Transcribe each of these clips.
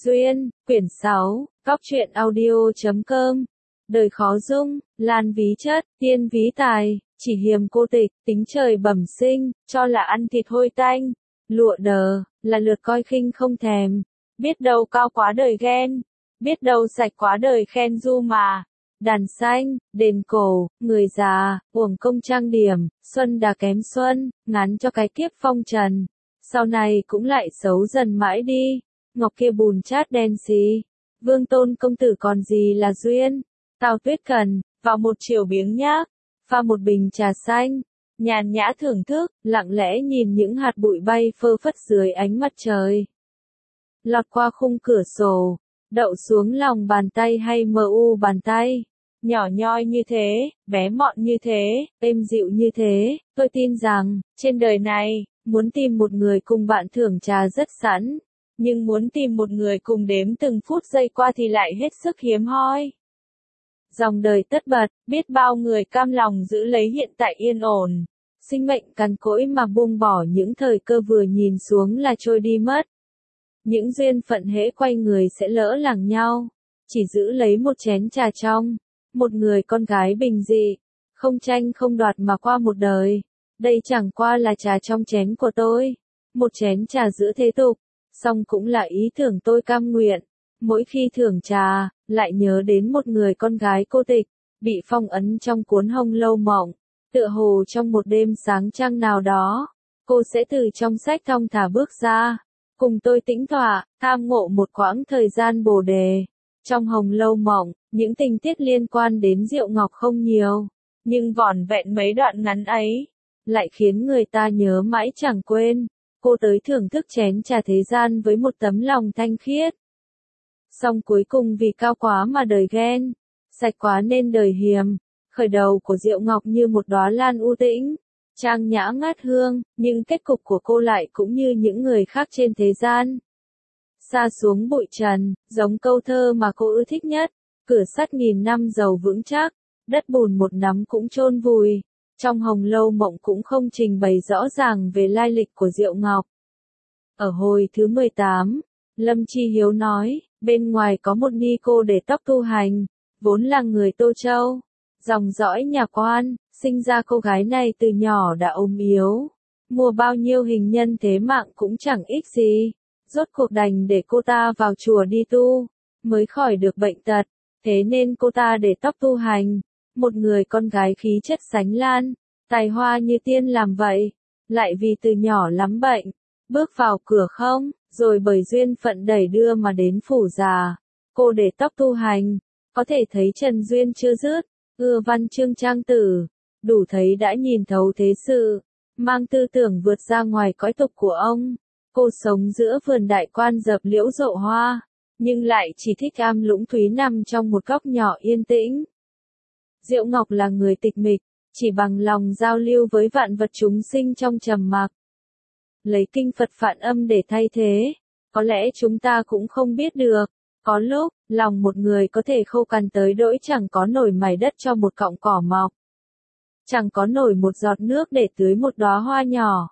Duyên, quyển 6, Góc truyện audio.com. Đời khó dung, lan ví chất, tiên ví tài, chỉ hiềm cô tịch, tính trời bẩm sinh, cho là ăn thịt hôi tanh, lụa đờ, là lượt coi khinh không thèm, biết đâu cao quá đời ghen, biết đâu sạch quá đời khen du mà. Đàn xanh, đền cổ, người già, uổng công trang điểm, xuân đã kém xuân, ngắn cho cái kiếp phong trần. Sau này cũng lại xấu dần mãi đi, ngọc kia bùn chát đen xì. Vương Tôn công tử còn gì là duyên? Tào Tuyết Cần, vào một chiều biếng nhác, pha một bình trà xanh, nhàn nhã thưởng thức, lặng lẽ nhìn những hạt bụi bay phơ phất dưới ánh mặt trời. Lọt qua khung cửa sổ, đậu xuống lòng bàn tay hay mờ u bàn tay. Nhỏ nhoi như thế, bé mọn như thế, êm dịu như thế, tôi tin rằng, trên đời này, muốn tìm một người cùng bạn thưởng trà rất sẵn, nhưng muốn tìm một người cùng đếm từng phút giây qua thì lại hết sức hiếm hoi. Dòng đời tất bật, biết bao người cam lòng giữ lấy hiện tại yên ổn, sinh mệnh cằn cỗi mà buông bỏ những thời cơ vừa nhìn xuống là trôi đi mất. Những duyên phận hễ quay người sẽ lỡ làng nhau, chỉ giữ lấy một chén trà trong. Một người con gái bình dị, không tranh không đoạt mà qua một đời. Đây chẳng qua là trà trong chén của tôi. Một chén trà giữa thế tục, song cũng là ý tưởng tôi cam nguyện. Mỗi khi thưởng trà, lại nhớ đến một người con gái cô tịch, bị phong ấn trong cuốn hồng lâu mộng. Tựa hồ trong một đêm sáng trăng nào đó, cô sẽ từ trong sách thong thả bước ra, cùng tôi tĩnh tọa, tham ngộ một quãng thời gian bồ đề. Trong hồng lâu mộng, những tình tiết liên quan đến Diệu Ngọc không nhiều, nhưng vỏn vẹn mấy đoạn ngắn ấy, lại khiến người ta nhớ mãi chẳng quên. Cô tới thưởng thức chén trà thế gian với một tấm lòng thanh khiết. Song cuối cùng vì cao quá mà đời ghen, sạch quá nên đời hiềm. Khởi đầu của Diệu Ngọc như một đóa lan u tĩnh, trang nhã ngát hương, nhưng kết cục của cô lại cũng như những người khác trên thế gian. Sa xuống bụi trần, giống câu thơ mà cô ưa thích nhất, cửa sắt nghìn năm dầu vững chắc, đất bùn một nắm cũng chôn vùi. Trong hồng lâu mộng cũng không trình bày rõ ràng về lai lịch của Diệu Ngọc. Ở hồi thứ 18, Lâm Chi Hiếu nói, bên ngoài có một ni cô để tóc tu hành, vốn là người Tô Châu, dòng dõi nhà quan, sinh ra cô gái này từ nhỏ đã ốm yếu, mua bao nhiêu hình nhân thế mạng cũng chẳng ích gì. Rốt cuộc đành để cô ta vào chùa đi tu, mới khỏi được bệnh tật, thế nên cô ta để tóc tu hành. Một người con gái khí chất sánh lan, tài hoa như tiên làm vậy, lại vì từ nhỏ lắm bệnh, bước vào cửa không, rồi bởi duyên phận đẩy đưa mà đến phủ già. Cô để tóc tu hành, có thể thấy trần duyên chưa dứt, ưa văn chương trang tử, đủ thấy đã nhìn thấu thế sự, mang tư tưởng vượt ra ngoài cõi tục của ông. Cô sống giữa vườn đại quan dập liễu rộ hoa, nhưng lại chỉ thích am lũng thúy nằm trong một góc nhỏ yên tĩnh. Diệu Ngọc là người tịch mịch, chỉ bằng lòng giao lưu với vạn vật chúng sinh trong trầm mặc. Lấy kinh Phật Phạn Âm để thay thế, có lẽ chúng ta cũng không biết được. Có lúc, lòng một người có thể khô cằn tới đỗi chẳng có nổi mảy đất cho một cọng cỏ mọc. Chẳng có nổi một giọt nước để tưới một đóa hoa nhỏ.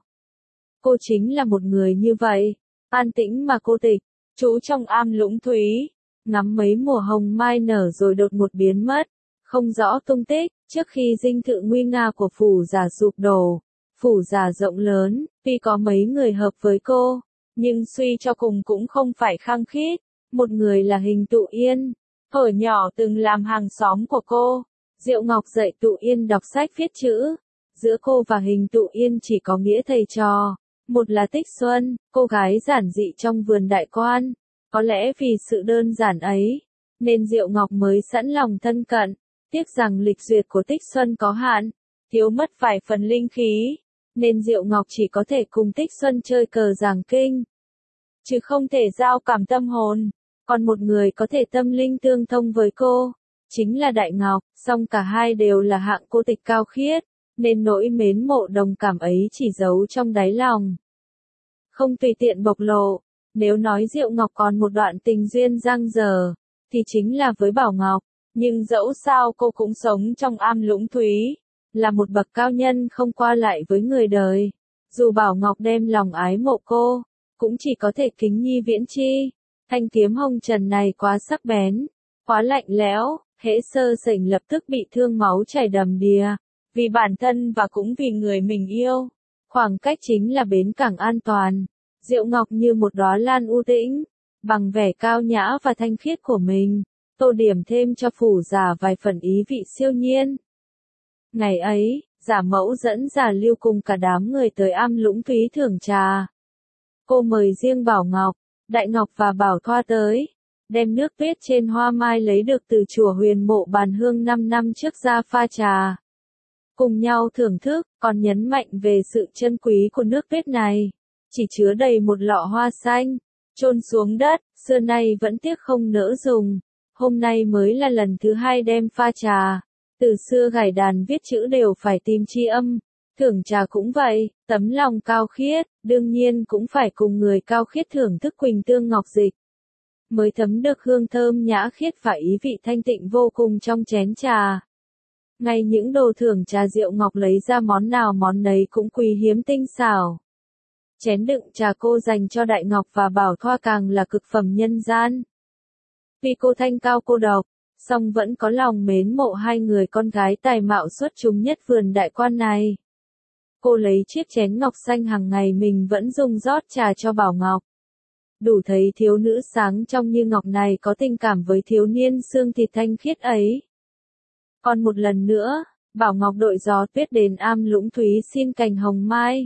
Cô chính là một người như vậy, an tĩnh mà cô tịch, trú trong am lũng thúy, ngắm mấy mùa hồng mai nở rồi đột ngột biến mất, không rõ tung tích. Trước khi dinh thự nguy nga của phủ già sụp đổ, phủ già rộng lớn, tuy có mấy người hợp với cô, nhưng suy cho cùng cũng không phải khăng khít. Một người là Hình Tụ Yên, thuở nhỏ từng làm hàng xóm của cô. Diệu Ngọc dạy Tụ Yên đọc sách viết chữ. Giữa cô và Hình Tụ Yên chỉ có nghĩa thầy trò. Một là Tích Xuân, cô gái giản dị trong vườn đại quan. Có lẽ vì sự đơn giản ấy, nên Diệu Ngọc mới sẵn lòng thân cận. Tiếc rằng lịch duyệt của Tích Xuân có hạn, thiếu mất vài phần linh khí, nên Diệu Ngọc chỉ có thể cùng Tích Xuân chơi cờ giảng kinh, chứ không thể giao cảm tâm hồn. Còn một người có thể tâm linh tương thông với cô, chính là Đại Ngọc, song cả hai đều là hạng cô tịch cao khiết, nên nỗi mến mộ đồng cảm ấy chỉ giấu trong đáy lòng, không tùy tiện bộc lộ. Nếu nói Diệu Ngọc còn một đoạn tình duyên dang dở, thì chính là với Bảo Ngọc. Nhưng dẫu sao cô cũng sống trong am lũng thúy, là một bậc cao nhân không qua lại với người đời. Dù Bảo Ngọc đem lòng ái mộ cô, cũng chỉ có thể kính nhi viễn chi, Thanh kiếm hồng trần này quá sắc bén, quá lạnh lẽo, hễ sơ sẩy lập tức bị thương máu chảy đầm đìa, vì bản thân và cũng vì người mình yêu. Khoảng cách chính là bến cảng an toàn. Diệu Ngọc như một đóa lan u tĩnh, bằng vẻ cao nhã và thanh khiết của mình, tô điểm thêm cho phủ giả vài phần ý vị siêu nhiên. Ngày ấy, giả mẫu dẫn giả Lưu cùng cả đám người tới am Lũng Túy thưởng trà. Cô mời riêng Bảo Ngọc, Đại Ngọc và Bảo Thoa tới, đem nước tuyết trên hoa mai lấy được từ chùa Huyền Mộ Bàn Hương 5 năm trước ra pha trà. Cùng nhau thưởng thức, còn nhấn mạnh về sự chân quý của nước tuyết này. Chỉ chứa đầy một lọ hoa xanh, chôn xuống đất, xưa nay vẫn tiếc không nỡ dùng. Hôm nay mới là lần thứ 2 đem pha trà. Từ xưa gảy đàn viết chữ đều phải tìm chi âm, thưởng trà cũng vậy, tấm lòng cao khiết, đương nhiên cũng phải cùng người cao khiết thưởng thức quỳnh tương ngọc dịch. Mới thấm được hương thơm nhã khiết và ý vị thanh tịnh vô cùng trong chén trà. Ngay những đồ thưởng trà Diệu Ngọc lấy ra món nào món nấy cũng quý hiếm tinh xảo. Chén đựng trà cô dành cho Đại Ngọc và Bảo Thoa càng là cực phẩm nhân gian. Vì cô thanh cao cô độc, song vẫn có lòng mến mộ hai người con gái tài mạo xuất chúng nhất vườn đại quan này. Cô lấy chiếc chén ngọc xanh hàng ngày mình vẫn dùng rót trà cho Bảo Ngọc. Đủ thấy thiếu nữ sáng trong như ngọc này có tình cảm với thiếu niên xương thịt thanh khiết ấy. Còn một lần nữa, Bảo Ngọc đội gió tuyết đến am Lũng Túy xin cành hồng mai.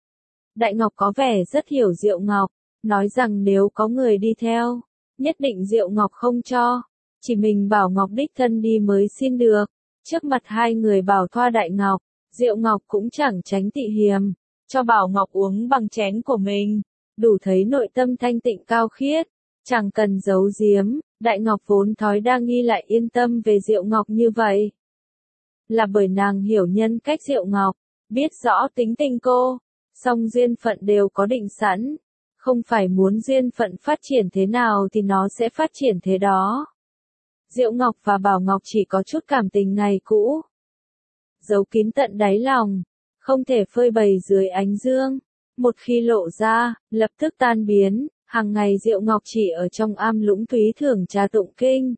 Đại Ngọc có vẻ rất hiểu Diệu Ngọc, nói rằng nếu có người đi theo, nhất định Diệu Ngọc không cho, chỉ mình Bảo Ngọc đích thân đi mới xin được. Trước mặt hai người Bảo Thoa Đại Ngọc, Diệu Ngọc cũng chẳng tránh tị hiềm, cho Bảo Ngọc uống bằng chén của mình, đủ thấy nội tâm thanh tịnh cao khiết, chẳng cần giấu giếm. Đại Ngọc vốn thói đa nghi lại yên tâm về Diệu Ngọc như vậy. Là bởi nàng hiểu nhân cách Diệu Ngọc, biết rõ tính tình cô, song duyên phận đều có định sẵn, không phải muốn duyên phận phát triển thế nào thì nó sẽ phát triển thế đó. Diệu Ngọc và Bảo Ngọc chỉ có chút cảm tình ngày cũ, giấu kín tận đáy lòng, không thể phơi bày dưới ánh dương, một khi lộ ra, lập tức tan biến. Hàng ngày Diệu Ngọc chỉ ở trong am Lũng Túy thưởng trà tụng kinh.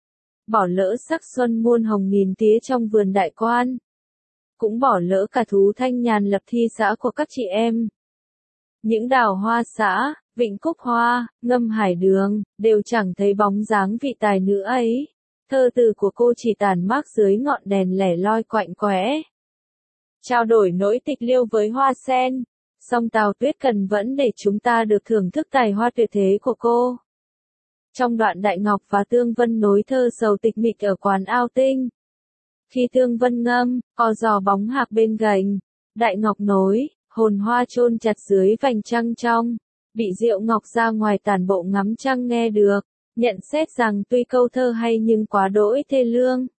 Bỏ lỡ sắc xuân muôn hồng nghìn tía trong vườn đại quan. Cũng bỏ lỡ cả thú thanh nhàn lập thi xã của các chị em. Những đào hoa xã, vịnh cúc hoa, ngâm hải đường, đều chẳng thấy bóng dáng vị tài nữ ấy. Thơ từ của cô chỉ tàn mát dưới ngọn đèn lẻ loi quạnh quẽ. Trao đổi nỗi tịch liêu với hoa sen. Song Tào Tuyết cần vẫn để chúng ta được thưởng thức tài hoa tuyệt thế của cô. Trong đoạn Đại Ngọc và Tương Vân nối thơ sầu tịch mịch ở quán ao tinh. Khi Tương Vân ngâm, có giò bóng hạc bên gành, Đại Ngọc nối, hồn hoa chôn chặt dưới vành trăng trong, bị Diệu Ngọc ra ngoài tản bộ ngắm trăng nghe được, nhận xét rằng tuy câu thơ hay nhưng quá đỗi thê lương.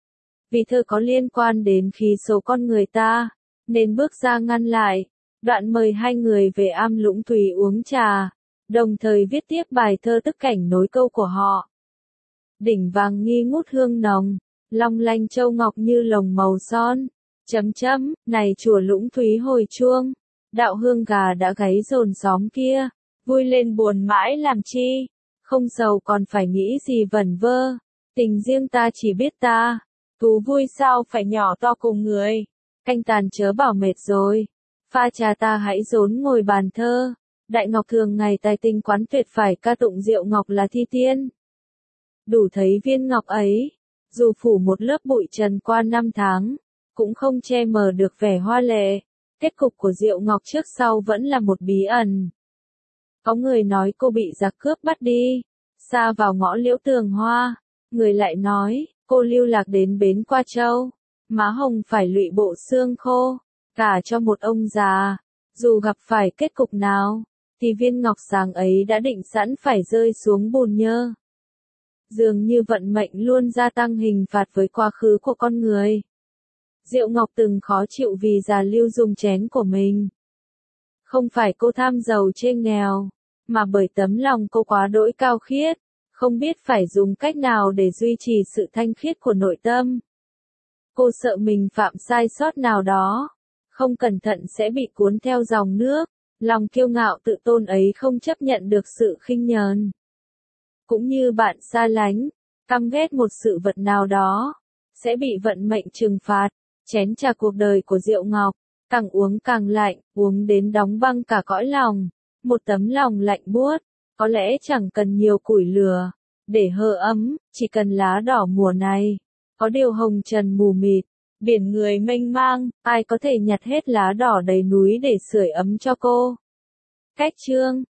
Vì thơ có liên quan đến khí số con người ta, nên bước ra ngăn lại. Đoạn mời hai người về am Lũng Túy uống trà, đồng thời viết tiếp bài thơ tức cảnh nối câu của họ. Đỉnh vàng nghi ngút hương nồng, long lanh châu ngọc như lồng màu son, này chùa Lũng Túy hồi chuông, đạo hương gà đã gáy dồn xóm kia, vui lên buồn mãi làm chi, không giàu còn phải nghĩ gì vẩn vơ, tình riêng ta chỉ biết ta, thú vui sao phải nhỏ to cùng người, canh tàn chớ bảo mệt rồi. Pha trà ta hãy rốn ngồi bàn thơ. Đại Ngọc thường ngày tài tình quán tuyệt phải ca tụng Diệu Ngọc là thi tiên. Đủ thấy viên ngọc ấy, dù phủ một lớp bụi trần qua 5 tháng, cũng không che mờ được vẻ hoa lệ. Kết cục của Diệu Ngọc trước sau vẫn là một bí ẩn. Có người nói cô bị giặc cướp bắt đi, xa vào ngõ Liễu Tường Hoa. Người lại nói, cô lưu lạc đến bến Qua Châu, má hồng phải lụy bộ xương khô. Cả cho một ông già, dù gặp phải kết cục nào, thì viên ngọc sáng ấy đã định sẵn phải rơi xuống bùn nhơ. Dường như vận mệnh luôn gia tăng hình phạt với quá khứ của con người. Diệu Ngọc từng khó chịu vì già Lưu dùng chén của mình. Không phải cô tham giàu chê nghèo, mà bởi tấm lòng cô quá đỗi cao khiết, không biết phải dùng cách nào để duy trì sự thanh khiết của nội tâm. Cô sợ mình phạm sai sót nào đó, không cẩn thận sẽ bị cuốn theo dòng nước, lòng kiêu ngạo tự tôn ấy không chấp nhận được sự khinh nhờn. cũng như bạn xa lánh, căm ghét một sự vật nào đó, sẽ bị vận mệnh trừng phạt. Chén trà cuộc đời của Diệu Ngọc, càng uống càng lạnh, uống đến đóng băng cả cõi lòng. Một tấm lòng lạnh buốt, có lẽ chẳng cần nhiều củi lửa để hơ ấm, chỉ cần lá đỏ mùa này. Có điều hồng trần mù mịt, biển người mênh mang, ai có thể nhặt hết lá đỏ đầy núi để sưởi ấm cho cô. Cách chương